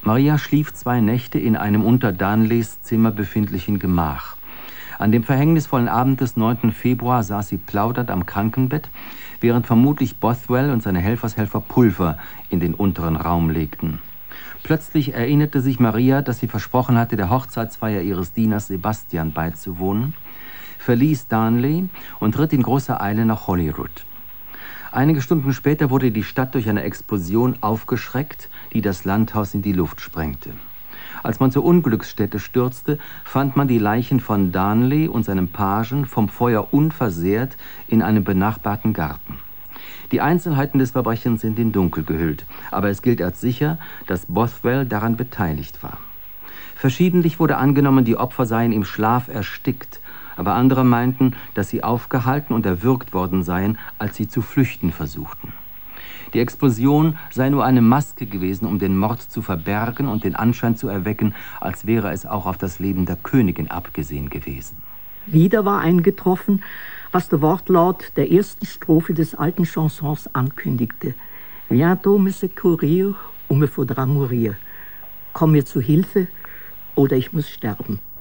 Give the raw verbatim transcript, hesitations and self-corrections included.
Maria schlief zwei Nächte in einem unter Darnleys Zimmer befindlichen Gemach. An dem verhängnisvollen Abend des neunten Februar saß sie plaudernd am Krankenbett, während vermutlich Bothwell und seine Helfershelfer Pulver in den unteren Raum legten. Plötzlich erinnerte sich Maria, dass sie versprochen hatte, der Hochzeitsfeier ihres Dieners Sebastian beizuwohnen, verließ Darnley und ritt in großer Eile nach Holyrood. Einige Stunden später wurde die Stadt durch eine Explosion aufgeschreckt, die das Landhaus in die Luft sprengte. Als man zur Unglücksstätte stürzte, fand man die Leichen von Darnley und seinem Pagen vom Feuer unversehrt in einem benachbarten Garten. Die Einzelheiten des Verbrechens sind in Dunkel gehüllt, aber es gilt als sicher, dass Bothwell daran beteiligt war. Verschiedentlich wurde angenommen, die Opfer seien im Schlaf erstickt, aber andere meinten, dass sie aufgehalten und erwürgt worden seien, als sie zu flüchten versuchten. Die Explosion sei nur eine Maske gewesen, um den Mord zu verbergen und den Anschein zu erwecken, als wäre es auch auf das Leben der Königin abgesehen gewesen. Wieder war eingetroffen, was der Wortlaut der ersten Strophe des alten Chansons ankündigte. Bientôt me secourir ou me faudra mourir. Komm mir zu Hilfe oder ich muss sterben.